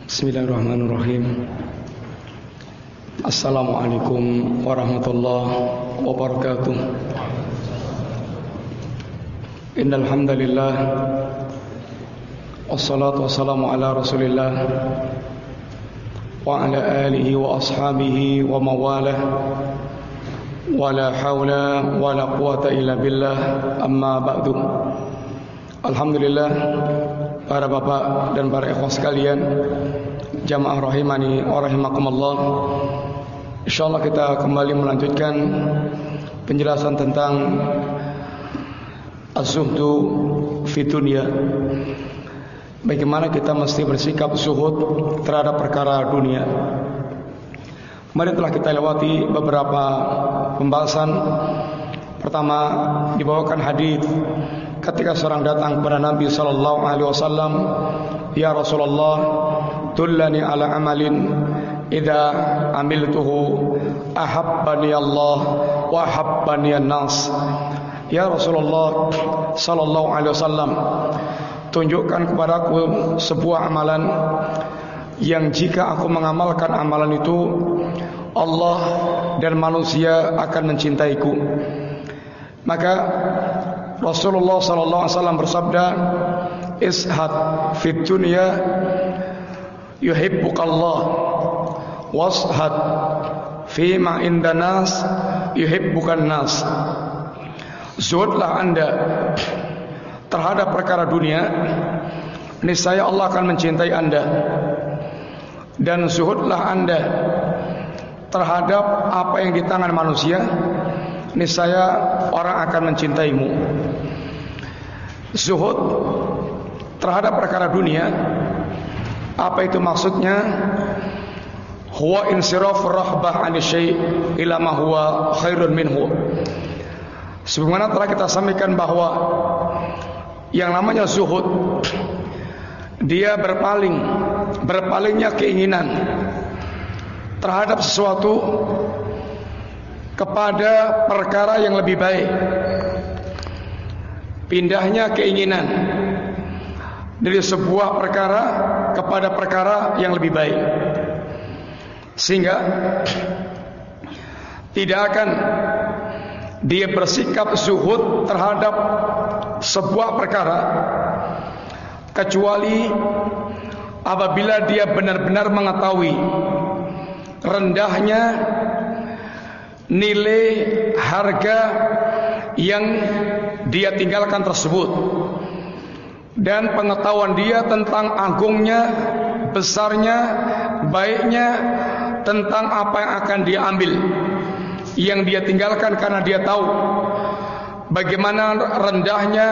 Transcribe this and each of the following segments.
Bismillahirrahmanirrahim. Assalamualaikum warahmatullahi wabarakatuh. Innal hamdalillah wassalatu wassalamu ala Rasulillah wa ala alihi wa ashabihi wa mawalah. Wala haula wala quwata illa billah. Amma ba'du. Alhamdulillah, para bapak dan para ikhwan sekalian, jamaah rahimani wa rahimakumullah. Insyaallah kita kembali melanjutkan penjelasan tentang az-zuhdu fi dunya. Bagaimana kita mesti bersikap zuhud terhadap perkara dunia. Kemarin telah kita lewati beberapa pembahasan. Pertama, dibawakan hadis ketika seorang datang kepada Nabi sallallahu alaihi wasallam, "Ya Rasulullah, dullani ala amalin idza amiltuhu ahabbani Allah wa ahabbani an-nas." Ya Rasulullah sallallahu alaihi wasallam, tunjukkan kepadaku sebuah amalan yang jika aku mengamalkan amalan itu, Allah dan manusia akan mencintaiku. Maka Rasulullah sallallahu alaihi wasallam bersabda, "Ishad fid dunya yuhibbukallah, washad fi ma indan nas yuhibbukan nas." Zuhudlah Anda terhadap perkara dunia, niscaya Allah akan mencintai Anda. Dan zuhudlah Anda terhadap apa yang di tangan manusia, niscaya orang akan mencintaimu. Zuhud terhadap perkara dunia, apa itu maksudnya? Huwa insirafur rahbah 'ani syai' ila ma huwa khairun minhu. Sebagaimana telah kita sampaikan bahwa yang namanya zuhud, dia berpalingnya keinginan terhadap sesuatu kepada perkara yang lebih baik. Pindahnya keinginan dari sebuah perkara kepada perkara yang lebih baik, sehingga tidak akan dia bersikap zuhud terhadap sebuah perkara kecuali apabila dia benar-benar mengetahui rendahnya nilai harga yang dia tinggalkan tersebut, dan pengetahuan dia tentang agungnya, besarnya, baiknya, tentang apa yang akan dia ambil, yang dia tinggalkan karena dia tahu bagaimana rendahnya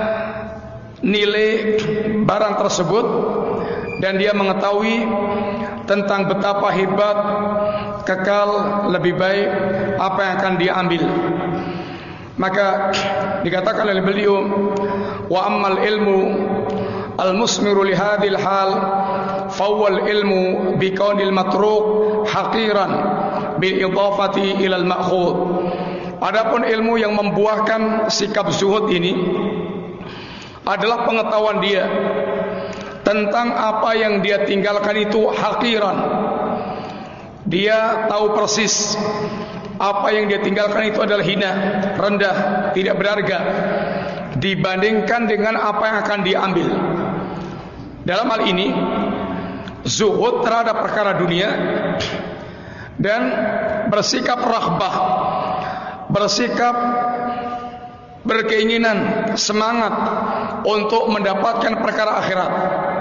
nilai barang tersebut, dan dia mengetahui tentang betapa hebat, kekal, lebih baik apa yang akan dia ambil. Maka dikatakan oleh beliau, wa ammal ilmu al-musmiru li hadhil hal fawwal ilmu bi kaunil matruk haqiran bil idafati ila al-ma'khud. Adapun ilmu yang membuahkan sikap zuhud ini adalah pengetahuan dia tentang apa yang dia tinggalkan itu haqiran. Dia tahu persis apa yang dia tinggalkan itu adalah hina, rendah, tidak berharga dibandingkan dengan apa yang akan dia ambil. Dalam hal ini, zuhud terhadap perkara dunia dan bersikap rahbah, bersikap berkeinginan, semangat untuk mendapatkan perkara akhirat.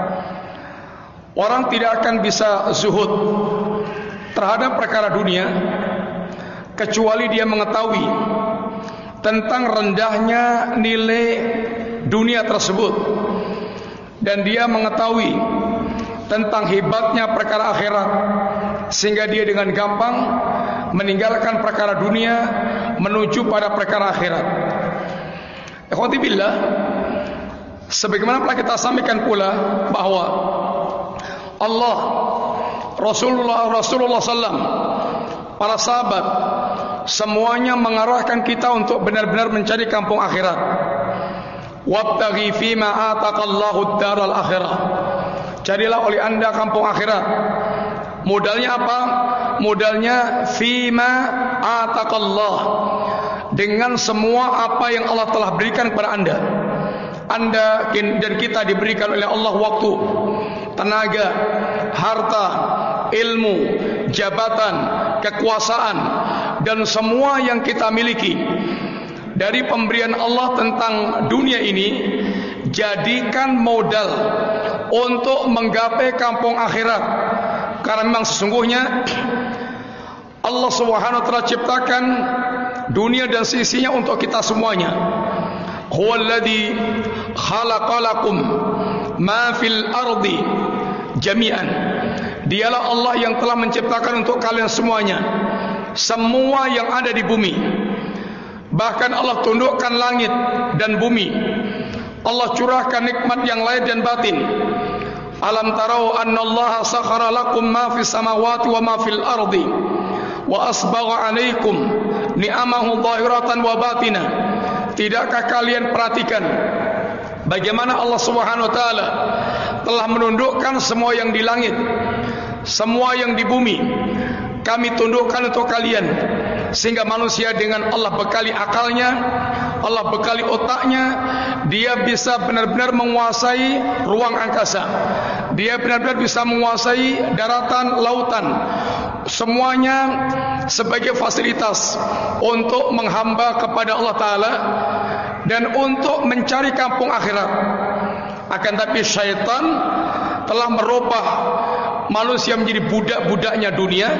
Orang tidak akan bisa zuhud terhadap perkara dunia kecuali dia mengetahui tentang rendahnya nilai dunia tersebut, dan dia mengetahui tentang hebatnya perkara akhirat, sehingga dia dengan gampang meninggalkan perkara dunia menuju pada perkara akhirat. Ikhwati billah, sebagaimana telah kita sampaikan pula bahwa Allah, Rasulullah SAW, para sahabat, semuanya mengarahkan kita untuk benar-benar mencari kampung akhirat. Wabtaghi fima ataqallahu ad-daral akhirah. carilah oleh anda kampung akhirat. Modalnya apa? Modalnya fima ataqallah, dengan semua apa yang Allah telah berikan kepada anda. Anda dan kita diberikan oleh Allah waktu, tenaga, harta, ilmu, jabatan, kekuasaan, dan semua yang kita miliki dari pemberian Allah tentang dunia ini. Jadikan modal untuk menggapai kampung akhirat. Karena memang sesungguhnya Allah Subhanahu wa taala ciptakan dunia dan sisinya untuk kita semuanya. Huwallazi khalaqalakum ma fil ardi jami'an. Dialah Allah yang telah menciptakan untuk kalian semuanya, semua yang ada di bumi. Bahkan Allah tundukkan langit dan bumi. Allah curahkan nikmat yang lahir dan batin. Alam tarau annallaha sakhara lakum ma fis samawati wa ma fil ardi wa asbagha alaikum ni'amahu zahiratan wa batina. Tidakkah kalian perhatikan bagaimana Allah Subhanahu wa taala telah menundukkan semua yang di langit, semua yang di bumi. Kami tundukkan untuk kalian, sehingga manusia dengan Allah bekali akalnya, Allah bekali otaknya, dia bisa benar-benar menguasai ruang angkasa. Dia benar-benar bisa menguasai daratan, lautan. Semuanya sebagai fasilitas untuk menghamba kepada Allah Ta'ala dan untuk mencari kampung akhirat. Akan tapi syaitan telah merubah manusia menjadi budak-budaknya dunia.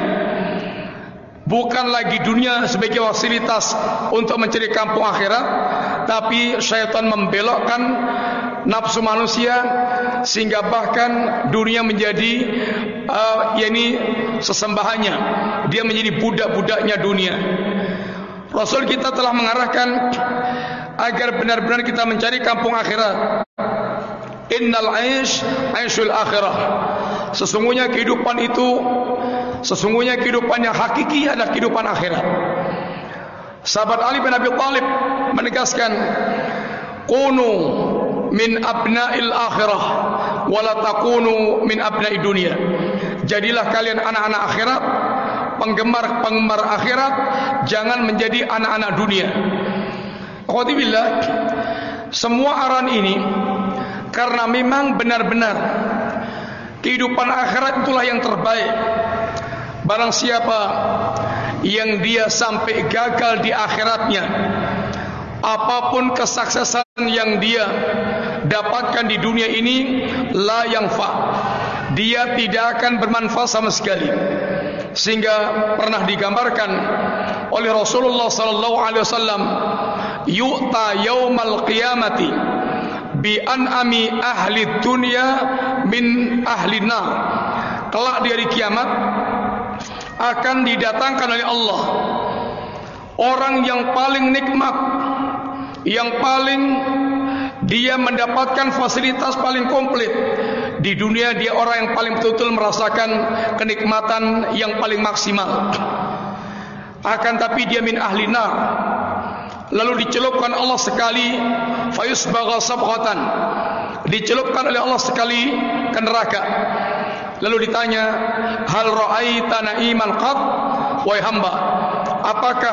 Bukan lagi dunia sebagai fasilitas untuk mencari kampung akhirat, tapi syaitan membelokkan nafsu manusia sehingga bahkan dunia menjadi sesembahannya. Dia menjadi budak-budaknya dunia. Rasul kita telah mengarahkan agar benar-benar kita mencari kampung akhirat. Innal aish aishul akhirah. Sesungguhnya kehidupan yang hakiki adalah kehidupan akhirat. Sahabat Ali bin Abi Thalib menegaskan, kunu min abna'il akhirah wala takunu min abna'id dunia. Jadilah kalian anak-anak akhirat, penggemar akhirat, jangan menjadi anak-anak dunia. Alhamdulillah, semua arahan ini karena memang benar-benar kehidupan akhirat itulah yang terbaik. Barang siapa yang dia sampai gagal di akhiratnya, apapun kesuksesan yang dia dapatkan di dunia ini, la yanfa, dia tidak akan bermanfaat sama sekali. Sehingga pernah digambarkan oleh Rasulullah sallallahu alaihi wasallam, yu'ta yaumal qiyamati bi an'ami ahli dunya min ahli nar. Kelak di hari kiamat akan didatangkan oleh Allah orang yang paling nikmat, yang paling dia mendapatkan fasilitas paling komplit. Di dunia dia orang yang paling betul-betul merasakan kenikmatan yang paling maksimal. Akan tapi dia min ahli nar. Lalu dicelupkan Allah sekali, fayusbagha sabghatan, dicelupkan oleh Allah sekali ke neraka. Lalu ditanya, hal ra'aita na'iman qad? Wahai hamba, apakah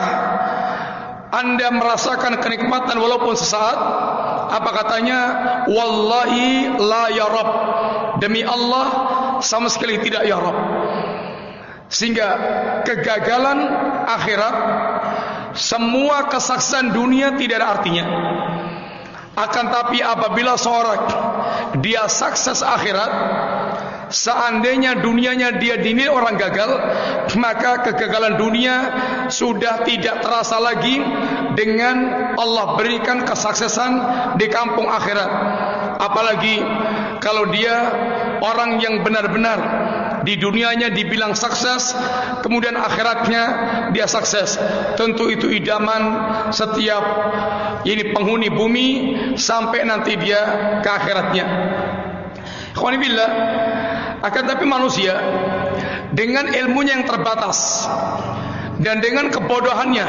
anda merasakan kenikmatan walaupun sesaat? Apa katanya? Wallahi la ya Rabb, demi Allah sama sekali tidak ya Rabb. Sehingga kegagalan akhirat, semua kesuksesan dunia tidak ada artinya. Akan tapi apabila seorang dia sukses akhirat, seandainya dunianya dia dinilai orang gagal, maka kegagalan dunia sudah tidak terasa lagi dengan Allah berikan kesuksesan di kampung akhirat. Apalagi kalau dia orang yang benar-benar di dunianya dibilang sukses, kemudian akhiratnya dia sukses. Tentu itu idaman setiap penghuni bumi sampai nanti dia ke akhiratnya. Alhamdulillah. Akan tapi manusia dengan ilmunya yang terbatas dan dengan kebodohannya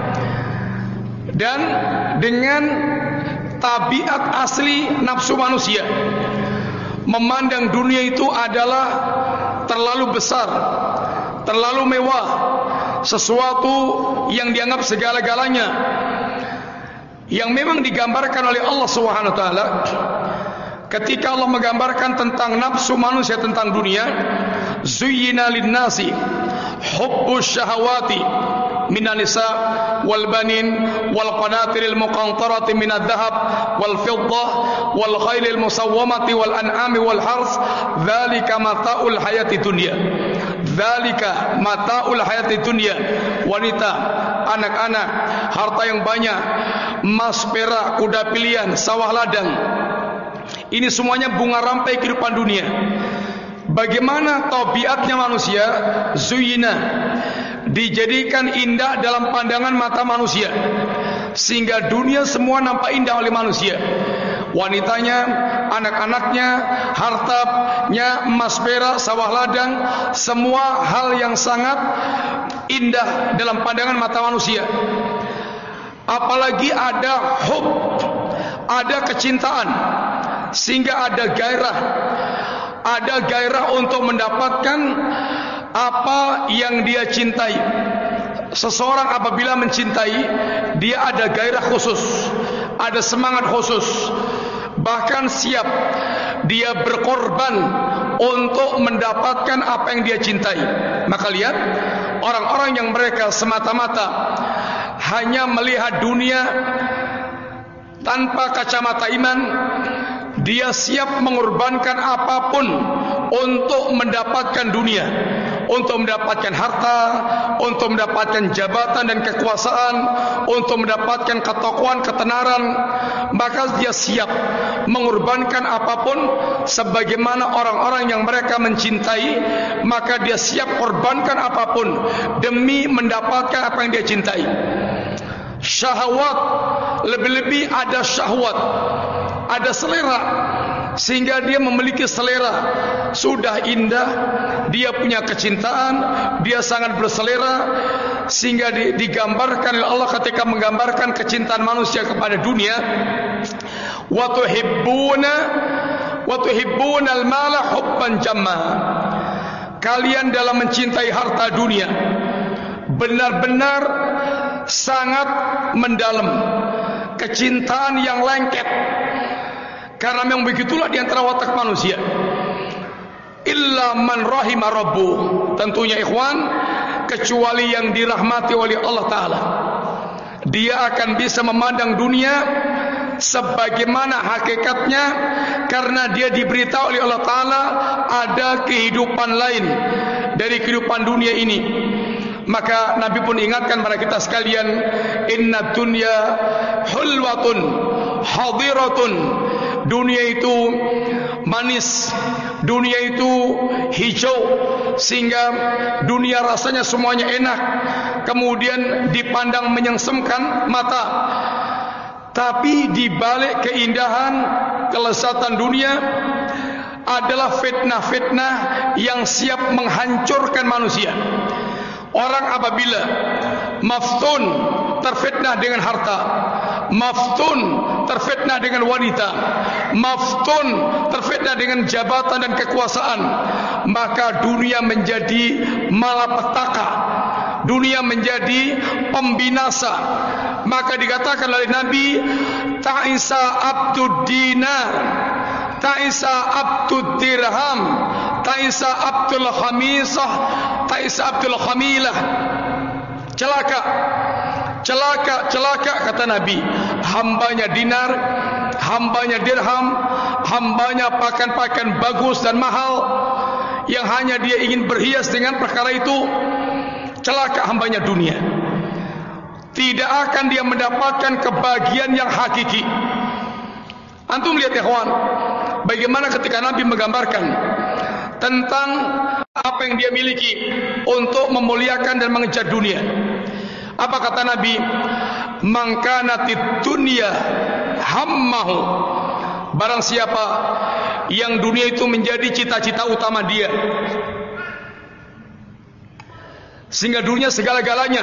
dan dengan tabiat asli nafsu manusia, memandang dunia itu adalah terlalu besar, terlalu mewah, sesuatu yang dianggap segala-galanya, yang memang digambarkan oleh Allah Subhanahu wa taala. Ketika Allah menggambarkan tentang nafsu manusia tentang dunia, zuyyina lin-nasi hubbus syahawati minan nisa wal banin wal qanatiril muqantarati minadh dhahab wal fiddah wal khailil musawwamati wal an'ami wal harth dzalika mataul hayati dunya. Dzalika mataul hayati dunya. Wanita, anak-anak, harta yang banyak, emas, perak, kuda pilihan, sawah ladang, ini semuanya bunga rampai kehidupan dunia. Bagaimana tabiatnya manusia? Zuyina, dijadikan indah dalam pandangan mata manusia, sehingga dunia semua nampak indah oleh manusia. Wanitanya, anak-anaknya, hartanya, emas perak, sawah ladang, semua hal yang sangat indah dalam pandangan mata manusia. Apalagi ada hub, ada kecintaan, sehingga ada gairah untuk mendapatkan apa yang dia cintai. Seseorang apabila mencintai, dia ada gairah khusus, ada semangat khusus, bahkan siap dia berkorban untuk mendapatkan apa yang dia cintai. Maka lihat orang-orang yang mereka semata-mata hanya melihat dunia tanpa kacamata iman, dia siap mengorbankan apapun untuk mendapatkan dunia, untuk mendapatkan harta, untuk mendapatkan jabatan dan kekuasaan, untuk mendapatkan ketokohan, ketenaran. Maka dia siap mengorbankan apapun. Sebagaimana orang-orang yang mereka mencintai, maka dia siap korbankan apapun demi mendapatkan apa yang dia cintai. Syahwat, lebih-lebih ada syahwat, ada selera, sehingga dia memiliki selera. Sudah indah, dia punya kecintaan, dia sangat berselera, sehingga digambarkan oleh Allah ketika menggambarkan kecintaan manusia kepada dunia. Wa tuhibbuna al-mala hubban jamma. Kalian dalam mencintai harta dunia benar-benar sangat mendalam, kecintaan yang lengket. Karena memang begitulah di antara watak manusia. Illa man rahima rabbuh. Tentunya ikhwan, kecuali yang dirahmati oleh Allah Ta'ala, dia akan bisa memandang dunia sebagaimana hakikatnya, karena dia diberitahu oleh Allah Ta'ala ada kehidupan lain dari kehidupan dunia ini. Maka Nabi pun ingatkan pada kita sekalian, inna dunya hulwatun hadiratun. Dunia itu manis, dunia itu hijau, sehingga dunia rasanya semuanya enak, kemudian dipandang menyengsemkan mata. Tapi di balik keindahan, kelezatan dunia adalah fitnah-fitnah yang siap menghancurkan manusia. Orang apabila maftun, terfitnah dengan harta, maftun, terfitnah dengan wanita, maftun, terfitnah dengan jabatan dan kekuasaan, maka dunia menjadi malapetaka, dunia menjadi pembinasa. Maka dikatakan oleh Nabi, ta'isa abdud dinar, ta'isa abdud dirham, ta'isa abdul khamisah, ta'isa abdul khamilah. Celaka, celaka, celaka, kata Nabi, hambanya dinar, hambanya dirham, hambanya pakaian-pakaian bagus dan mahal, yang hanya dia ingin berhias dengan perkara itu. Celaka hambanya dunia, tidak akan dia mendapatkan kebahagiaan yang hakiki. Antum lihat ya kawan, bagaimana ketika Nabi menggambarkan tentang apa yang dia miliki untuk memuliakan dan mengejar dunia. Apa kata Nabi? Man kanatid dunya hammahu. Barang siapa yang dunia itu menjadi cita-cita utama dia, sehingga dunia segala-galanya.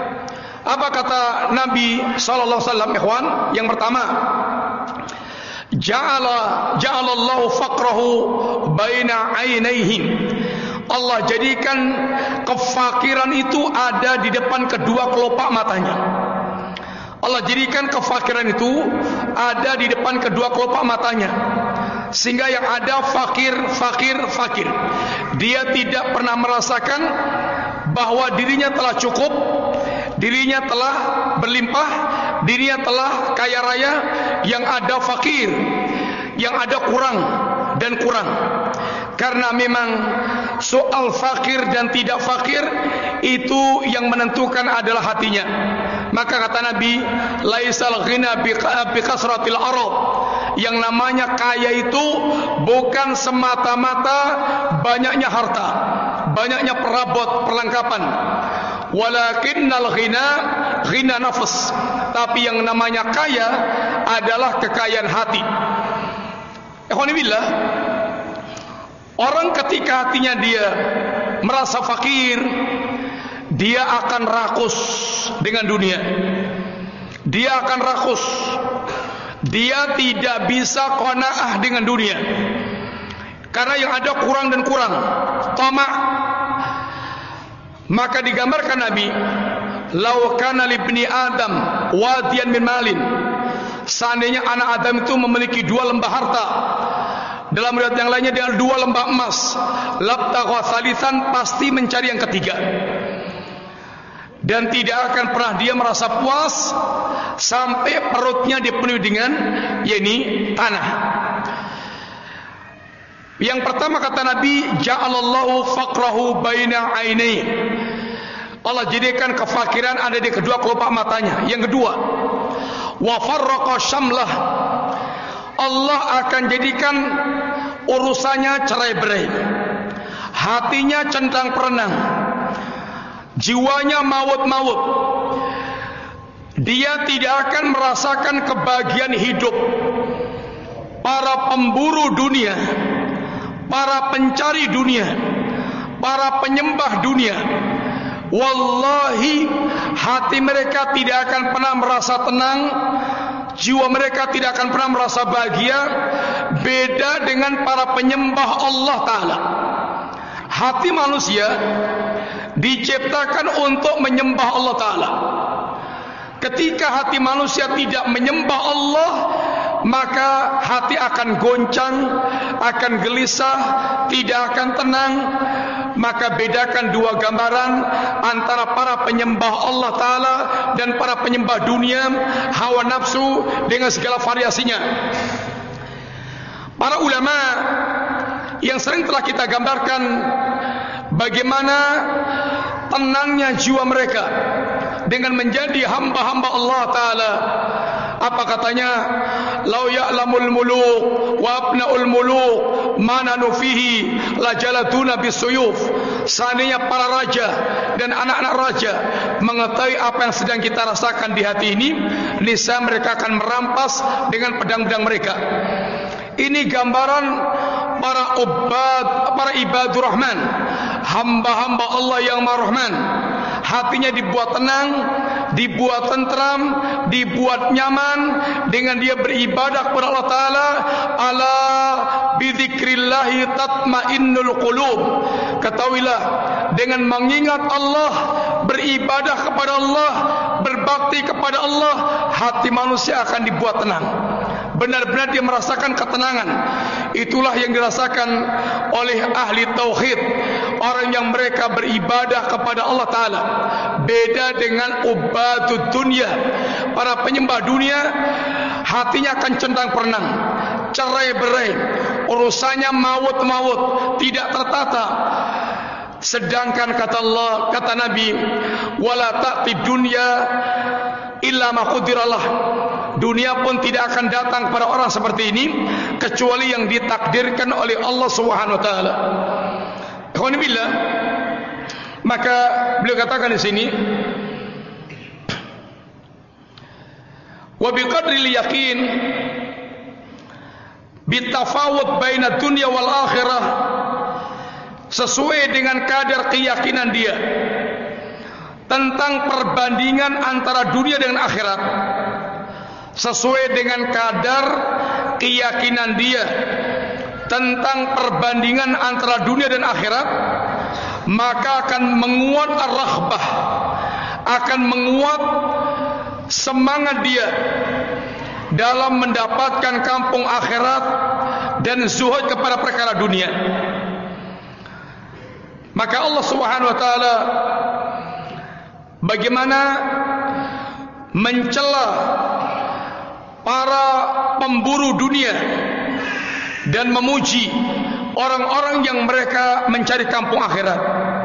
Apa kata Nabi sallallahu alaihi wasallam, ikhwan? Yang pertama, ja'alallahu faqrahu baina ainaihi. Allah jadikan kefakiran itu ada di depan kedua kelopak matanya. Allah jadikan kefakiran itu ada di depan kedua kelopak matanya, sehingga yang ada fakir. Dia tidak pernah merasakan bahwa dirinya telah cukup, dirinya telah berlimpah, dirinya telah kaya raya. Yang ada fakir, yang ada kurang dan kurang. Karena memang soal fakir dan tidak fakir itu yang menentukan adalah hatinya. Maka kata Nabi, laisal ghina bi kasratil arad. Yang namanya kaya itu bukan semata-mata banyaknya harta, banyaknya perabot, perlengkapan. Walakinnal ghina nafs. Tapi yang namanya kaya adalah kekayaan hati. Ikhwanibillah, orang ketika hatinya dia merasa fakir, dia akan rakus dengan dunia. Dia akan rakus. Dia tidak bisa qanaah dengan dunia. Karena yang ada kurang dan kurang. Tamak. Maka digambarkan Nabi, "Lau kana libni Adam wadiyan min malin." Seandainya anak Adam itu memiliki 2 lembah harta, dalam riwayat yang lainnya dia 2 lembah emas, labtagha salisan, pasti mencari yang ketiga. Dan tidak akan pernah dia merasa puas sampai perutnya dipenuhi dengan tanah. Yang pertama kata Nabi, ja'alallahu faqrahu baina ainai. Allah jadikan kefakiran ada di kedua kelopak matanya. Yang kedua, wa farraqa syamlah. Allah akan jadikan urusannya cerai-berai. Hatinya centang perenang. Jiwanya maut-maut. Dia tidak akan merasakan kebahagiaan hidup. Para pemburu dunia, para pencari dunia, para penyembah dunia, wallahi hati mereka tidak akan pernah merasa tenang, jiwa mereka tidak akan pernah merasa bahagia. Beda dengan para penyembah Allah Ta'ala. Hati manusia diciptakan untuk menyembah Allah Ta'ala. Ketika hati manusia tidak menyembah Allah, maka hati akan goncang, akan gelisah, tidak akan tenang. Maka bedakan 2 gambaran antara para penyembah Allah Ta'ala dan para penyembah dunia, hawa nafsu dengan segala variasinya. Para ulama yang sering telah kita gambarkan bagaimana tenangnya jiwa mereka dengan menjadi hamba-hamba Allah Ta'ala. Apa katanya? Lau ya'lamul muluk wa abna'ul muluk mananu fihi lajalatuna bisuyuf. Seandainya para raja dan anak-anak raja mengetahui apa yang sedang kita rasakan di hati ini, niscaya mereka akan merampas dengan pedang-pedang mereka. Ini gambaran para ibadur rahman, hamba-hamba Allah yang Maha Rahman. Hatinya dibuat tenang, dibuat tentram, dibuat nyaman dengan dia beribadah kepada Allah Ta'ala. Ala bidzikrillahi tatmainnul qulub. Ketahuilah, dengan mengingat Allah, beribadah kepada Allah, berbakti kepada Allah, hati manusia akan dibuat tenang. Benar-benar dia merasakan ketenangan. Itulah yang dirasakan oleh ahli tauhid, orang yang mereka beribadah kepada Allah Ta'ala. Beda dengan ubadud dunia, para penyembah dunia, hatinya akan centang perenang, cerai-berai, urusannya maut-maut, tidak tertata. Sedangkan kata Allah, kata Nabi, wala ta'ti dunya illa ma qudiralah. Dunia pun tidak akan datang kepada orang seperti ini kecuali yang ditakdirkan oleh Allah Subhanahu wa taala. Alhamdulillah. Maka beliau katakan di sini, wa biqadril yaqin bitafawut baina dunya wal akhirah, sesuai dengan kadar keyakinan dia tentang perbandingan antara dunia dengan akhirat, sesuai dengan kadar keyakinan dia tentang perbandingan antara dunia dan akhirat, maka akan menguat ar-raghbah, akan menguat semangat dia dalam mendapatkan kampung akhirat dan zuhud kepada perkara dunia. Maka Allah Subhanahu wa taala bagaimana mencela para pemburu dunia dan memuji orang-orang yang mereka mencari kampung akhirat.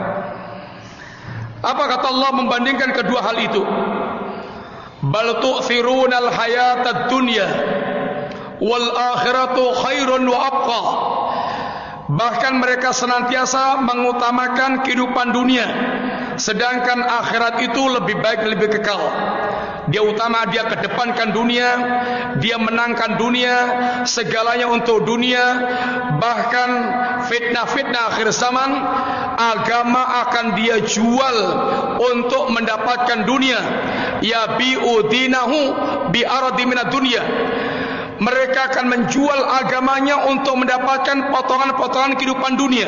Apa kata Allah membandingkan kedua hal itu? Bal tu'thirunal hayatad dunya wal akhiratu khairun wa abqa. Bahkan mereka senantiasa mengutamakan kehidupan dunia, sedangkan akhirat itu lebih baik, lebih kekal. Dia kedepankan dunia, dia menangkan dunia, segalanya untuk dunia. Bahkan fitnah-fitnah akhir zaman, agama akan dia jual untuk mendapatkan dunia. Ya bi'udinahu bi'aradi minad dunia. Mereka akan menjual agamanya untuk mendapatkan potongan-potongan kehidupan dunia.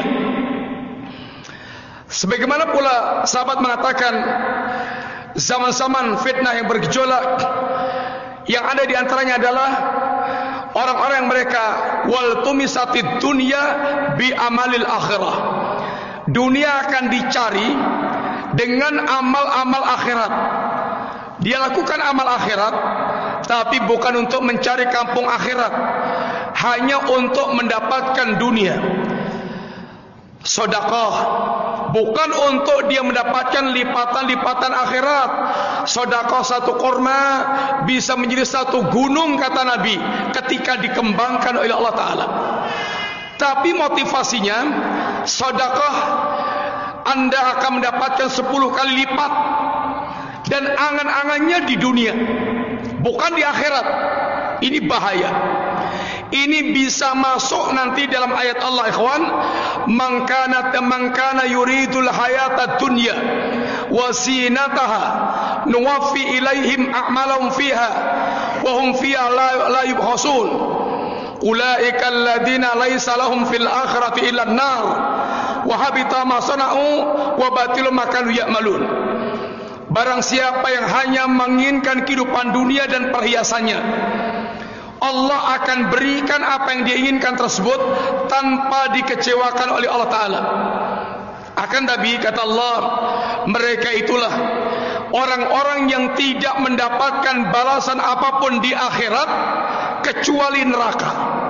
Sebagaimana pula sahabat mengatakan, zaman-zaman fitnah yang bergejolak, yang ada di antaranya adalah orang-orang yang mereka wal tumisatid dunya bi amalil akhirah. Dunia akan dicari dengan amal-amal akhirat. Dia lakukan amal akhirat, tapi bukan untuk mencari kampung akhirat, hanya untuk mendapatkan dunia. Sedekah bukan untuk dia mendapatkan lipatan-lipatan akhirat. Sedekah satu kurma bisa menjadi satu gunung, kata Nabi, ketika dikembangkan oleh Allah Ta'ala. Tapi motivasinya, sedekah Anda akan mendapatkan 10 kali lipat, dan angan-angannya di dunia, bukan di akhirat. Ini bahaya. Ini bisa masuk nanti dalam ayat Allah, ikhwan, man kana yuridul hayatad dunya wa zinataha nuwaffi ilaihim a'malahum fiha wa hum fiha la yubkhasun ulaika alladziina laysa lahum fil akhirati illa an-nar wa habita ma sana'u wa batilu ma kanu ya'malun. Barang siapa yang hanya menginginkan kehidupan dunia dan perhiasannya, Allah akan berikan apa yang dia inginkan tersebut tanpa dikecewakan oleh Allah Ta'ala. Akan tapi kata Allah, mereka itulah orang-orang yang tidak mendapatkan balasan apapun di akhirat kecuali neraka.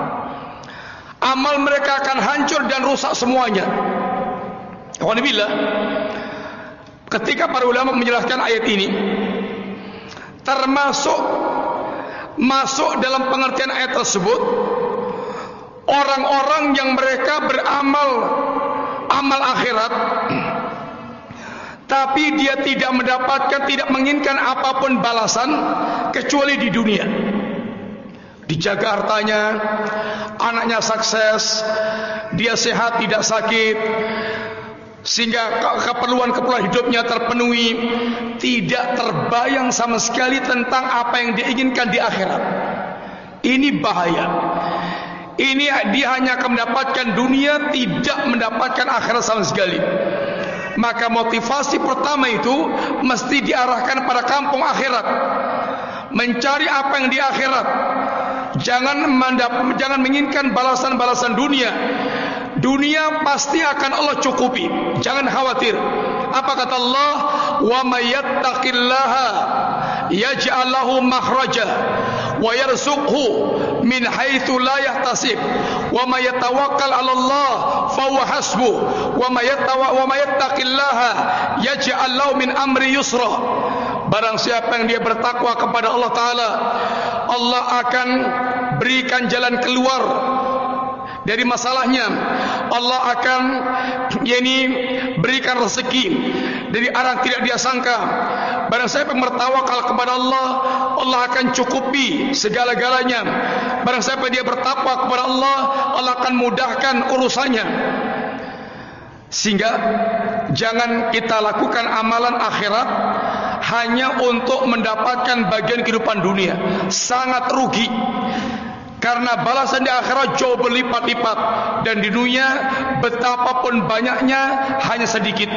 Amal mereka akan hancur dan rusak semuanya. Alhamdulillah, ketika para ulama menjelaskan ayat ini, termasuk masuk dalam pengertian ayat tersebut orang-orang yang mereka beramal amal akhirat, tapi dia tidak mendapatkan, tidak menginginkan apapun balasan kecuali di dunia. Dijaga hartanya, anaknya sukses, dia sehat tidak sakit, sehingga keperluan-keperluan hidupnya terpenuhi, tidak terbayang sama sekali tentang apa yang dia inginkan di akhirat. Ini bahaya. Ini dia hanya akan mendapatkan dunia, tidak mendapatkan akhirat sama sekali. Maka motivasi pertama itu mesti diarahkan pada kampung akhirat, mencari apa yang di akhirat. Jangan menginginkan balasan-balasan dunia. Dunia pasti akan Allah cukupi, jangan khawatir. Apa kata Allah? Wa may yattaqillaha yaj'al lahu makhraja wa yarzuqhu min haitsu la yahtasib wa may yatawakkal 'ala Allah fa huwa hasbuh wa may yattaqillaha yaj'al lahu min amri yusra. Barang siapa yang dia bertakwa kepada Allah Ta'ala, Allah akan berikan jalan keluar dari masalahnya. Allah akan berikan rezeki dari arah tidak dia sangka. Barang siapa yang bertawakal kepada Allah, Allah akan cukupi segala-galanya. Barang siapa dia bertakwa kepada Allah, Allah akan mudahkan urusannya. Sehingga jangan kita lakukan amalan akhirat hanya untuk mendapatkan bagian kehidupan dunia. Sangat rugi. Karena balasan di akhirat jauh berlipat-lipat, dan di dunia betapapun banyaknya hanya sedikit.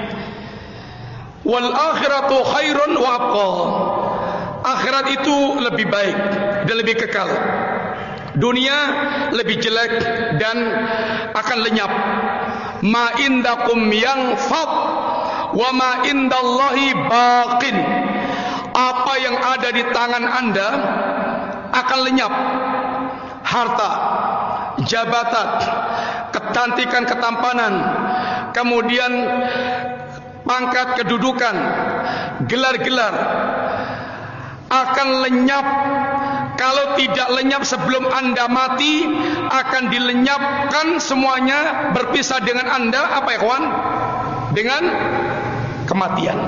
Wal akhiratu khairun wa abqa. Akhirat itu lebih baik dan lebih kekal. Dunia lebih jelek dan akan lenyap. Ma indakum yanfad wa ma indallahi baqin. Apa yang ada di tangan Anda akan lenyap. Harta, jabatan, kecantikan, ketampanan, kemudian pangkat, kedudukan, gelar-gelar akan lenyap. Kalau tidak lenyap sebelum Anda mati, akan dilenyapkan semuanya, berpisah dengan Anda. Apa ya kawan? Dengan kematian.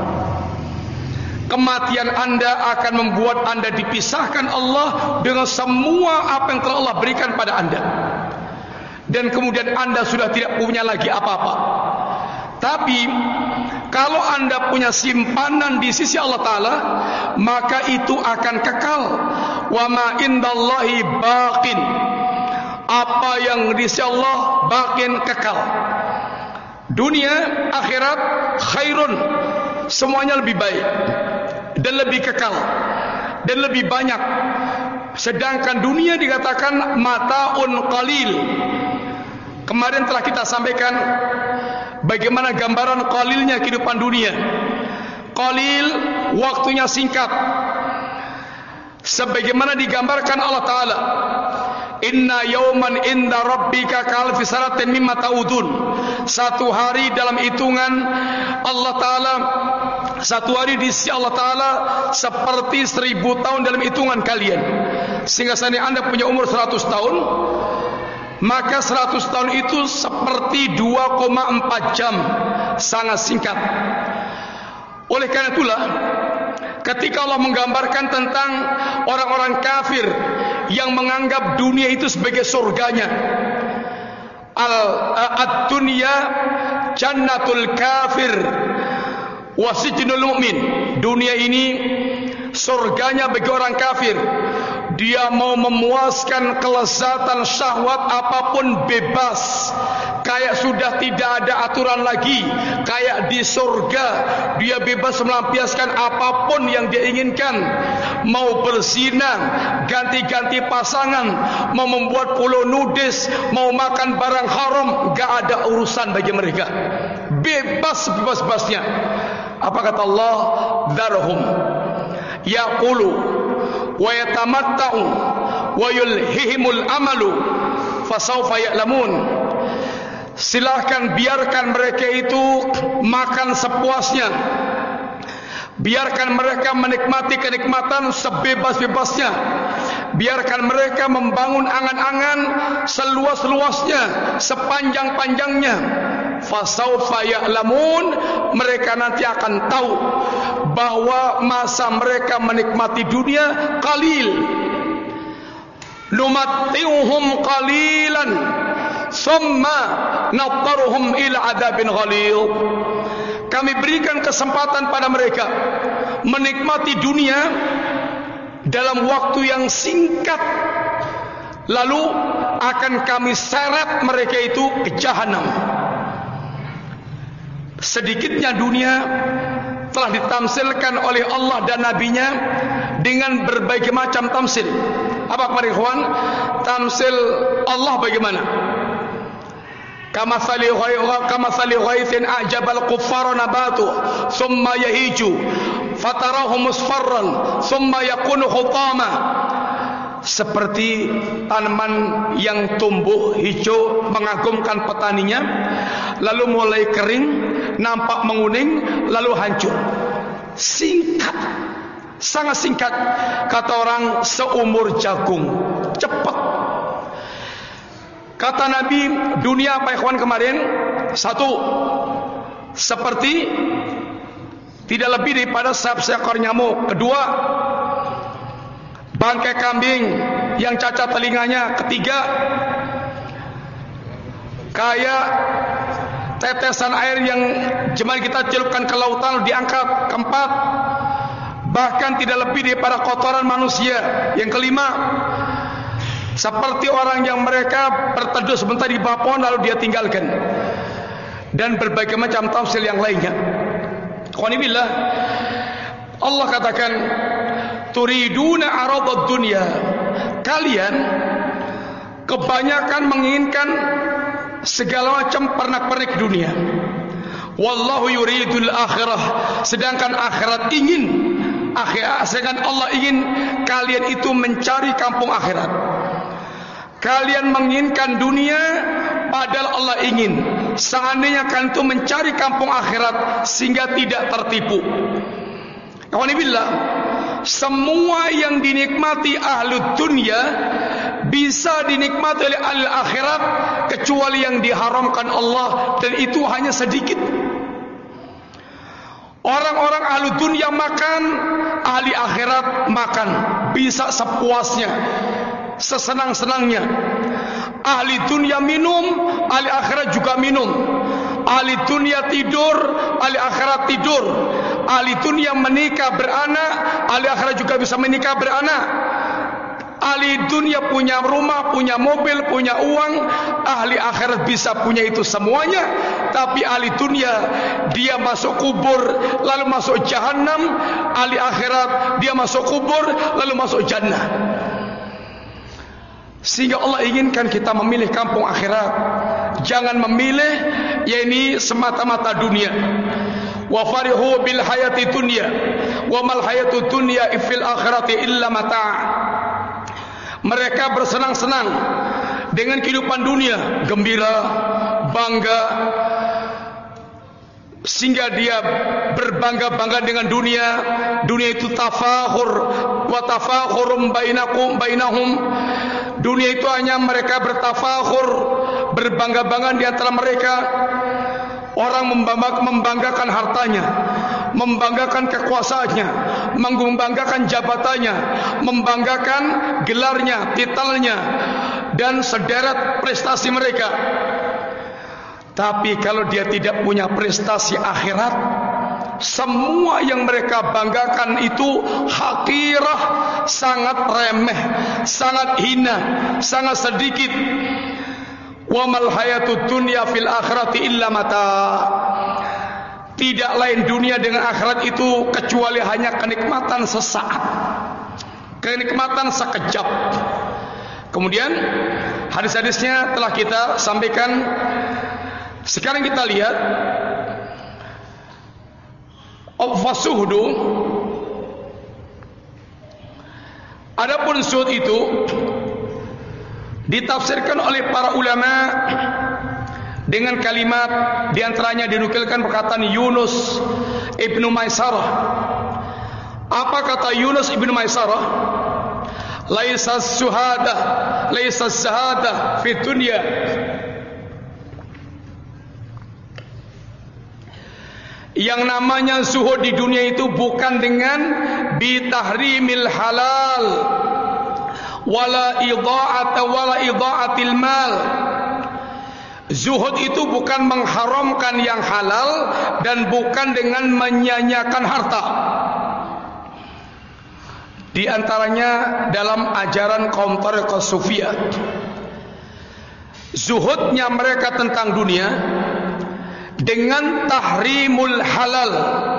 Kematian Anda akan membuat Anda dipisahkan Allah dengan semua apa yang telah Allah berikan pada Anda. Dan kemudian Anda sudah tidak punya lagi apa-apa. Tapi kalau Anda punya simpanan di sisi Allah Ta'ala, maka itu akan kekal. Wa ma indallahi baqin. Apa yang di sisi Allah baqin, kekal. Dunia, akhirat, khairun, semuanya lebih baik dan lebih kekal dan lebih banyak. Sedangkan dunia dikatakan mataun qalil. Kemarin telah kita sampaikan bagaimana gambaran qalilnya kehidupan dunia. Qalil, waktunya singkat. Sebagaimana digambarkan Allah Ta'ala, inna yawman inda rabbika ka'alfi sanatin mimma ta'udun. Satu hari dalam hitungan Allah Ta'ala, satu hari di sisi Allah Ta'ala seperti 1000 tahun dalam hitungan kalian. Sehingga seandainya Anda punya umur 100 tahun, maka 100 tahun itu seperti 2,4 jam. Sangat singkat. Oleh karena itulah, ketika Allah menggambarkan tentang orang-orang kafir yang menganggap dunia itu sebagai surganya, ad-dunya jannatul kafir wa sijnul mu'min. Dunia ini surganya bagi orang kafir. Dia mau memuaskan kelezatan syahwat apapun bebas. Kayak sudah tidak ada aturan lagi. Kayak di surga dia bebas melampiaskan apapun yang dia inginkan. Mau berzina, ganti-ganti pasangan, mau membuat pulau nudis, mau makan barang haram, gak ada urusan bagi mereka. Bebas bebas-bebasnya. Apa kata Allah? Dharhum yaqulu wa yatamatta'u wa yulhihimul amalu fasawfa ya'lamun. Silahkan biarkan mereka itu makan sepuasnya. Biarkan mereka menikmati kenikmatan sebebas-bebasnya. Biarkan mereka membangun angan-angan seluas-luasnya, sepanjang-panjangnya. Fasawfa ya'lamun. Mereka nanti akan tahu bahwa masa mereka menikmati dunia qalil. Numatti'uhum qalilan summa nattaruhum ila adabin ghalil. Kami berikan kesempatan pada mereka menikmati dunia dalam waktu yang singkat, lalu akan kami seret mereka itu ke jahanam. Sedikitnya dunia telah ditamsilkan oleh Allah dan Nabi-Nya dengan berbagai macam tamsil. Apa para ikhwan? Tamsil Allah bagaimana? Kamathali ghaithin a'jabal kuffara nabatu thumma yahiju fatarahu musfarran thumma yakunu hutama. Seperti tanaman yang tumbuh hijau mengagumkan petaninya, lalu mulai kering, nampak menguning, lalu hancur. Singkat, sangat singkat. Kata orang, seumur jagung. Cepat. Kata Nabi, dunia apa ikhwan kemarin? Satu, seperti tidak lebih daripada seekor nyamuk. Kedua, bangkai kambing yang cacat telinganya. Ketiga, kayak tetesan air yang jemaah kita celupkan ke lautan diangkat. Keempat, bahkan tidak lebih daripada kotoran manusia. Yang kelima, Seperti orang yang mereka berteduh sebentar di bawah pohon lalu dia tinggalkan. Dan berbagai macam tafsir yang lainnya. Qanibillah, Allah katakan, turiduna aradad dunya. Kalian kebanyakan menginginkan segala macam pernak-pernik dunia. Wallahu yuridul akhirah. Sedangkan akhirat ingin sedangkan Allah ingin kalian itu mencari kampung akhirat. Kalian menginginkan dunia, padahal Allah ingin seandainya kalian itu mencari kampung akhirat sehingga tidak tertipu. Alhamdulillah, semua yang dinikmati ahlu dunia bisa dinikmati oleh ahli akhirat kecuali yang diharamkan Allah, dan itu hanya sedikit. Orang-orang ahli dunia makan, ahli akhirat makan bisa sepuasnya, sesenang-senangnya. Ahli dunia minum, ahli akhirat juga minum. Ahli dunia tidur, ahli akhirat tidur. Ahli dunia menikah beranak, ahli akhirat juga bisa menikah beranak. Ahli dunia punya rumah, punya mobil, punya uang. Ahli akhirat bisa punya itu semuanya. Tapi ahli dunia dia masuk kubur lalu masuk jahanam. Ahli akhirat dia masuk kubur lalu masuk jannah. Sehingga Allah inginkan kita memilih kampung akhirat. Jangan memilih yakni semata-mata dunia. Wa farihu bil hayati dunya wa mal hayatu dunya fil akhirati illa mata'. Mereka bersenang-senang dengan kehidupan dunia, gembira, bangga, sehingga dia berbangga-bangga dengan dunia. Dunia itu tafakhur wa tafakhurum bainahum. Dunia itu hanya mereka bertafakhur, berbangga-bangga di antara mereka. Orang membanggakan hartanya, membanggakan kekuasaannya, membanggakan jabatannya, membanggakan gelarnya, titelnya, dan sederet prestasi mereka. Tapi kalau dia tidak punya prestasi akhirat, semua yang mereka banggakan itu hakirah, sangat remeh, sangat hina, sangat sedikit. Wa mal hayatud dunya fil akhirati illa mata. Tidak lain dunia dengan akhirat itu kecuali hanya kenikmatan sesaat, kenikmatan sekejap. Kemudian hadis-hadisnya telah kita sampaikan. Sekarang kita lihat fasuhdu. Adapun zuhud itu ditafsirkan oleh para ulama dengan kalimat, diantaranya dinukilkan perkataan Yunus ibnu Maisarah. Apa kata Yunus ibnu Maisarah? Laisa zahada fi dunya. Yang namanya zuhud di dunia itu bukan dengan bitahrimil halal wala idha'atil mal. Zuhud itu bukan mengharamkan yang halal dan bukan dengan menyanyiakan harta. Di antaranya dalam ajaran kaum Thariqah Sufiyah, zuhudnya mereka tentang dunia dengan tahrimul halal,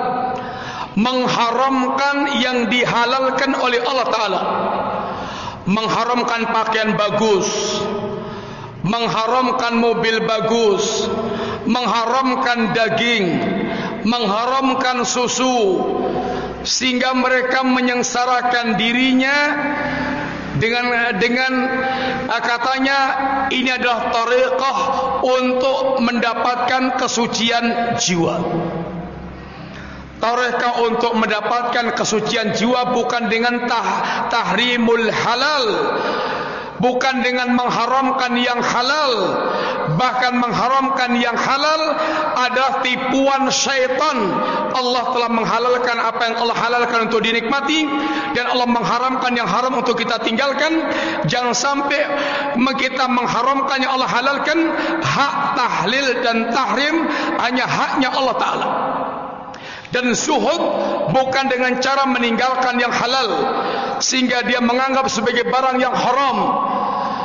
mengharamkan yang dihalalkan oleh Allah Ta'ala. Mengharamkan pakaian bagus, mengharamkan mobil bagus, mengharamkan daging, mengharamkan susu, sehingga mereka menyengsarakan dirinya dengan katanya ini adalah tariqah untuk mendapatkan kesucian jiwa. Tarekah untuk mendapatkan kesucian jiwa bukan dengan tahrimul halal, bukan dengan mengharamkan yang halal. Bahkan mengharamkan yang halal adalah tipuan syaitan. Allah telah menghalalkan apa yang Allah halalkan untuk dinikmati, dan Allah mengharamkan yang haram untuk kita tinggalkan. Jangan sampai kita mengharamkan yang Allah halalkan. Hak tahlil dan tahrim hanya haknya Allah Ta'ala. Dan zuhud bukan dengan cara meninggalkan yang halal sehingga dia menganggap sebagai barang yang haram.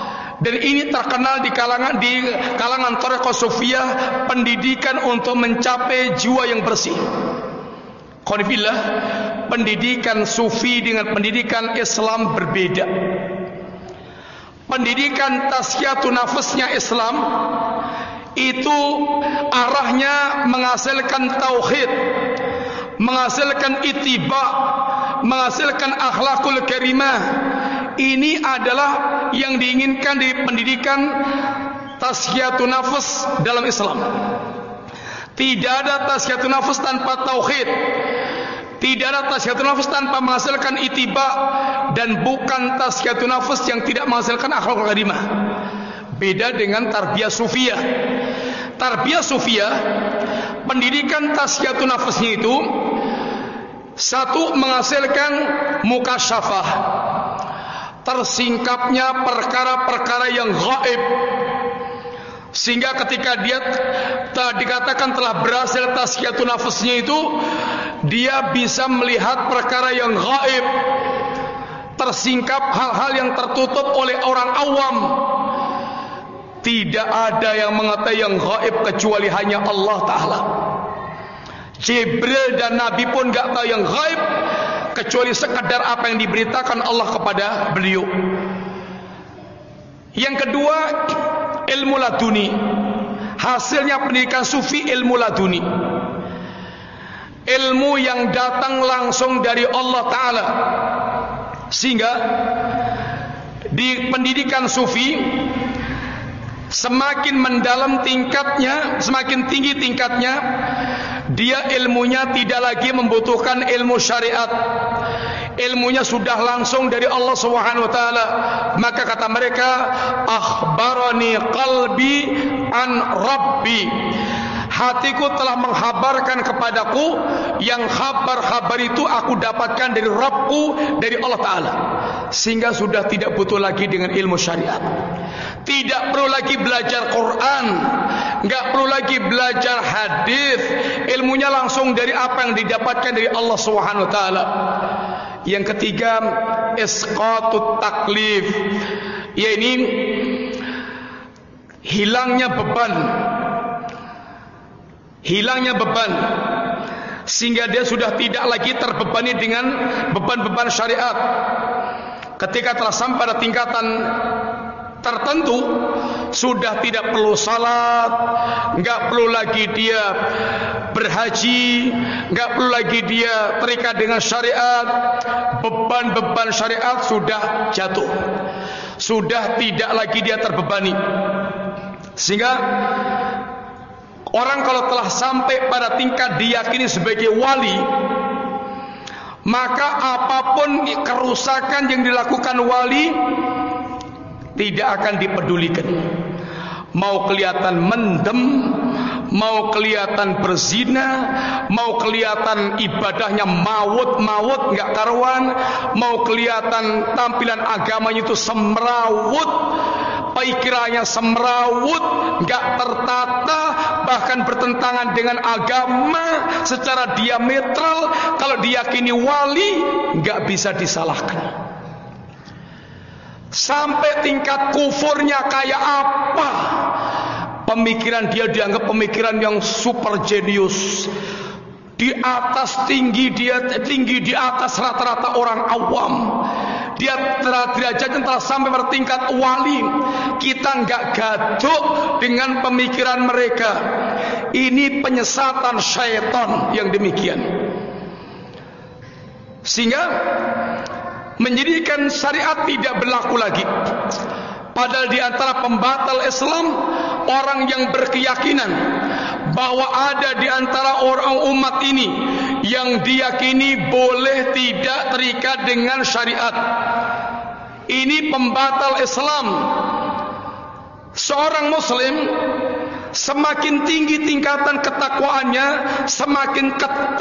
Dan ini terkenal di kalangan thariqah sufiyah, pendidikan untuk mencapai jiwa yang bersih. Qanifillah, pendidikan sufi dengan pendidikan Islam berbeda. Pendidikan tazkiyatun nafsnya Islam itu arahnya menghasilkan tauhid, menghasilkan ittiba, menghasilkan akhlakul karimah. Ini adalah yang diinginkan di pendidikan tazkiyatun nafs dalam Islam. Tidak ada tazkiyatun nafs tanpa tauhid. Tidak ada tazkiyatun nafs tanpa menghasilkan ittiba, dan bukan tazkiyatun nafs yang tidak menghasilkan akhlakul karimah. Beda dengan tarbiyah sufiyah. Tarbiyah sufiyah, pendidikan tazkiyatun nafsnya itu satu, menghasilkan mukasyafah, tersingkapnya perkara-perkara yang gaib, sehingga ketika dia dikatakan telah berhasil tazkiyatun nafsnya itu, dia bisa melihat perkara yang gaib, tersingkap hal-hal yang tertutup oleh orang awam. Tidak ada yang mengetahui yang gaib kecuali hanya Allah Ta'ala. Jibril dan Nabi pun gak tahu yang gaib kecuali sekadar apa yang diberitakan Allah kepada beliau. Yang kedua, ilmu laduni. Hasilnya pendidikan sufi, ilmu laduni, ilmu yang datang langsung dari Allah Ta'ala. Sehingga di pendidikan sufi, semakin mendalam tingkatnya, semakin tinggi tingkatnya, dia ilmunya tidak lagi membutuhkan ilmu syariat. Ilmunya sudah langsung dari Allah Subhanahu wa taala. Maka kata mereka, akhbarani qalbi an rabbi. Hatiku telah menghabarkan kepadaku yang kabar-kabar itu aku dapatkan dari Rabbku, dari Allah Ta'ala. Sehingga sudah tidak butuh lagi dengan ilmu syariat. Tidak perlu lagi belajar Quran, enggak perlu lagi belajar hadis. Ilmunya langsung dari apa yang didapatkan dari Allah Subhanahu wa taala. Yang ketiga, isqatut taklif, yaitu hilangnya beban. Hilangnya beban, sehingga dia sudah tidak lagi terbebani dengan beban-beban syariat. Ketika telah sampai pada tingkatan tertentu, sudah tidak perlu salat, enggak perlu lagi dia berhaji, enggak perlu lagi dia terikat dengan syariat. Beban-beban syariat sudah jatuh, sudah tidak lagi dia terbebani. Sehingga orang kalau telah sampai pada tingkat diyakini sebagai wali, maka apapun kerusakan yang dilakukan wali tidak akan dipedulikan. Mau kelihatan mendem, mau kelihatan berzina, mau kelihatan ibadahnya maut enggak karuan, mau kelihatan tampilan agamanya itu semrawut, pikirannya semrawut, enggak tertata, bahkan bertentangan dengan agama secara diametral. Kalau diyakini wali, enggak bisa disalahkan. Sampai tingkat kufurnya kayak apa, pemikiran dia dianggap pemikiran yang super jenius, di atas tinggi di atas rata-rata orang awam. Dia derajatnya telah sampai pada tingkat wali. Kita enggak gaduh dengan pemikiran mereka. Ini penyesatan syaitan yang demikian, sehingga menjadikan syariat tidak berlaku lagi. Padahal di antara pembatal Islam, orang yang berkeyakinan bahwa ada di antara orang umat ini yang diyakini boleh tidak terikat dengan syariat. Ini pembatal Islam. Seorang muslim semakin tinggi tingkatan ketakwaannya, semakin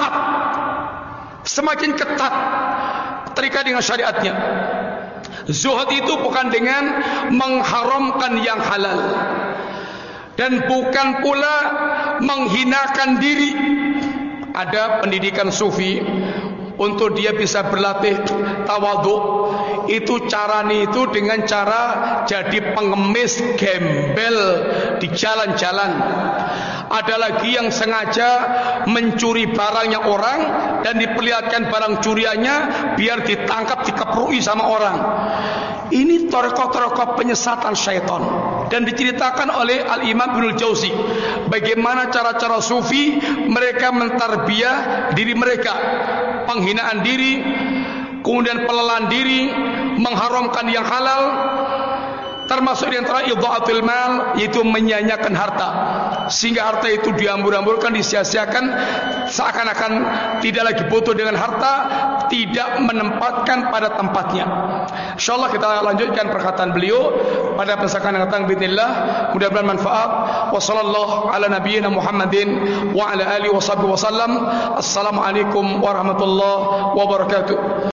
ketat terikat dengan syariatnya. Zuhud itu bukan dengan mengharamkan yang halal, dan bukan pula menghinakan diri. Ada pendidikan sufi untuk dia bisa berlatih tawadhu. Itu caranya itu dengan cara jadi pengemis gembel di jalan-jalan. Ada lagi yang sengaja mencuri barangnya orang dan diperlihatkan barang curiannya biar ditangkap, dikeprui sama orang. Ini tokoh-tokoh penyesatan syaitan. Dan diceritakan oleh Al-Imam Ibnul Jauzi bagaimana cara-cara sufi mereka mentarbiyah diri mereka, penghinaan diri, kemudian pelelaan diri, mengharamkan yang halal, termasuk di antara idha'atul mal, yaitu menyanyiakan harta, sehingga harta itu diambur-amburkan, disia-siakan, seakan-akan tidak lagi butuh dengan harta, tidak menempatkan pada tempatnya. Insyaallah kita lanjutkan perkataan beliau pada pesakan yang datang bismillah, mudah-mudahan manfaat. Wassallallahu ala nabiyyina Muhammadin wa ala alihi washabbihi wasallam. Assalamualaikum warahmatullahi wabarakatuh.